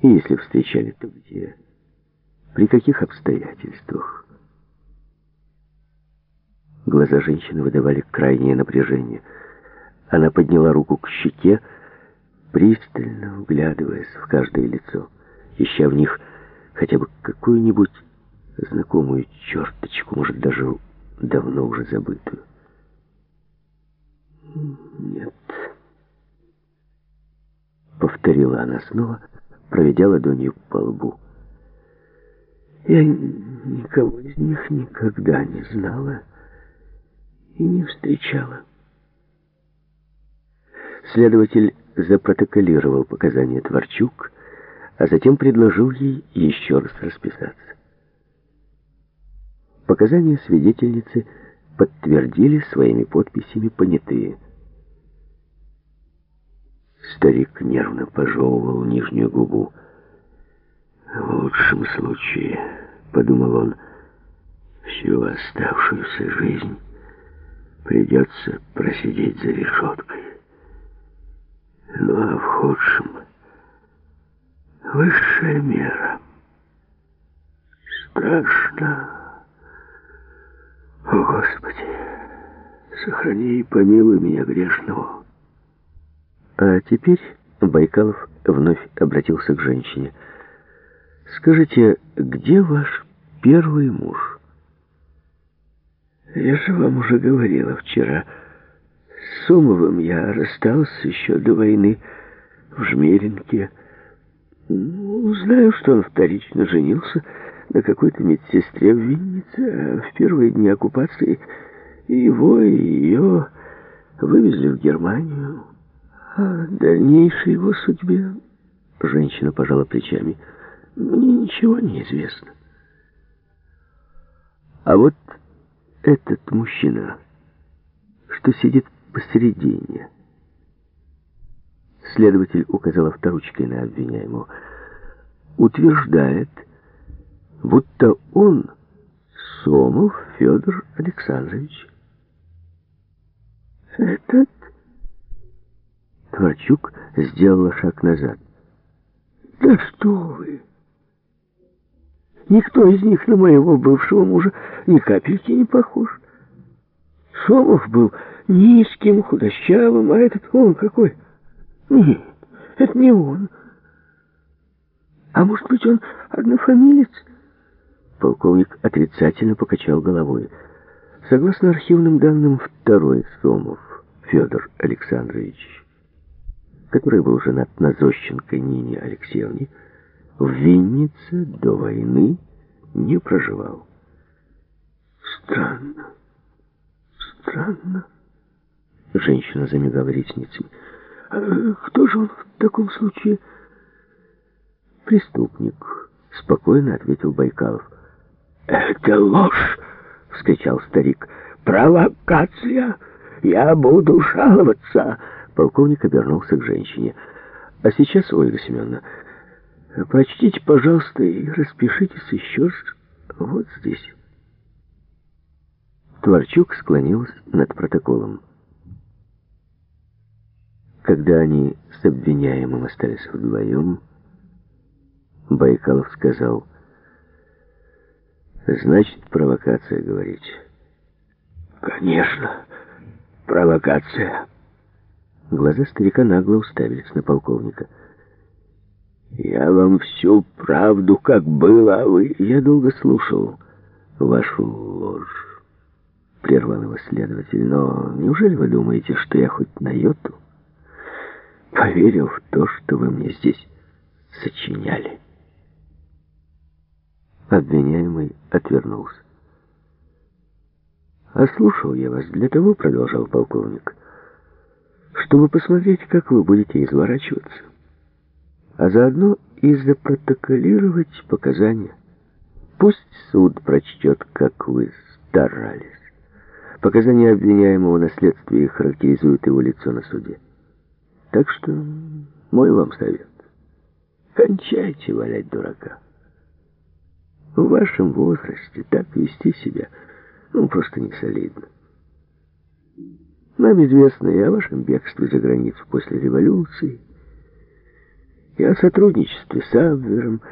И если встречали, то где? При каких обстоятельствах? Глаза женщины выдавали крайнее напряжение. Она подняла руку к щеке, пристально вглядываясь в каждое лицо, ища в них хотя бы какую-нибудь знакомую черточку, может, даже давно уже забытую. «Нет», — повторила она снова, проведя ладонью по лбу. «Я никого из них никогда не знала и не встречала». Следователь запротоколировал показания Творчук, а затем предложил ей еще раз расписаться. Показания свидетельницы подтвердили своими подписями понятые. Старик нервно пожевывал нижнюю губу. «В лучшем случае, — подумал он, — всю оставшуюся жизнь придется просидеть за решеткой. Ну а в худшем — высшая мера. Страшно. О, Господи, сохрани и помилуй меня грешного». А теперь Байкалов вновь обратился к женщине. «Скажите, где ваш первый муж?» «Я же вам уже говорила вчера. С Сомовым я расстался еще до войны в Жмеринке. Знаю, что он вторично женился на какой-то медсестре в Виннице, а в первые дни оккупации и его, и ее вывезли в Германию. О дальнейшей его судьбе женщина пожала плечами. Мне ничего не известно. А вот этот мужчина, что сидит посередине, следователь указал авторучкой на обвиняемого, утверждает, будто он Сомов Федор Александрович. Этот? Творчук сделала шаг назад. Да что вы! Никто из них на моего бывшего мужа ни капельки не похож. Сомов был низким, худощавым, а этот он какой? Нет, это не он. А может быть, он однофамилец? Полковник отрицательно покачал головой. Согласно архивным данным, второй Сомов, Федор Александрович, который был женат на Зощенко Нине Алексеевне, в Виннице до войны не проживал. Странно, странно. Женщина замигала ресницами. А кто же он в таком случае? Преступник, спокойно ответил Байкалов. Это ложь, вскричал старик. Провокация! Я буду жаловаться. Полковник обернулся к женщине. А сейчас, Ольга Семеновна, прочтите, пожалуйста, и распишитесь еще раз вот здесь. Творчук склонилась над протоколом. Когда они с обвиняемым остались вдвоем, Байкалов сказал: «Значит, провокация, говорите?» «Конечно, провокация». Глаза старика нагло уставились на полковника. «Я вам всю правду, как было, а вы...» «Я долго слушал вашу ложь», — прервал его следователь. «Но неужели вы думаете, что я хоть на йоту поверил в то, что вы мне здесь сочиняли?» Обвиняемый отвернулся. «А слушал я вас для того, — продолжал полковник, — чтобы посмотреть, как вы будете изворачиваться, а заодно и запротоколировать показания. Пусть суд прочтет, как вы старались. Показания обвиняемого на следствии характеризуют его лицо на суде. Так что мой вам совет: кончайте валять дурака. В вашем возрасте так вести себя, просто не солидно. Нам известно и о вашем бегстве за границу после революции, и о сотрудничестве с Абвером.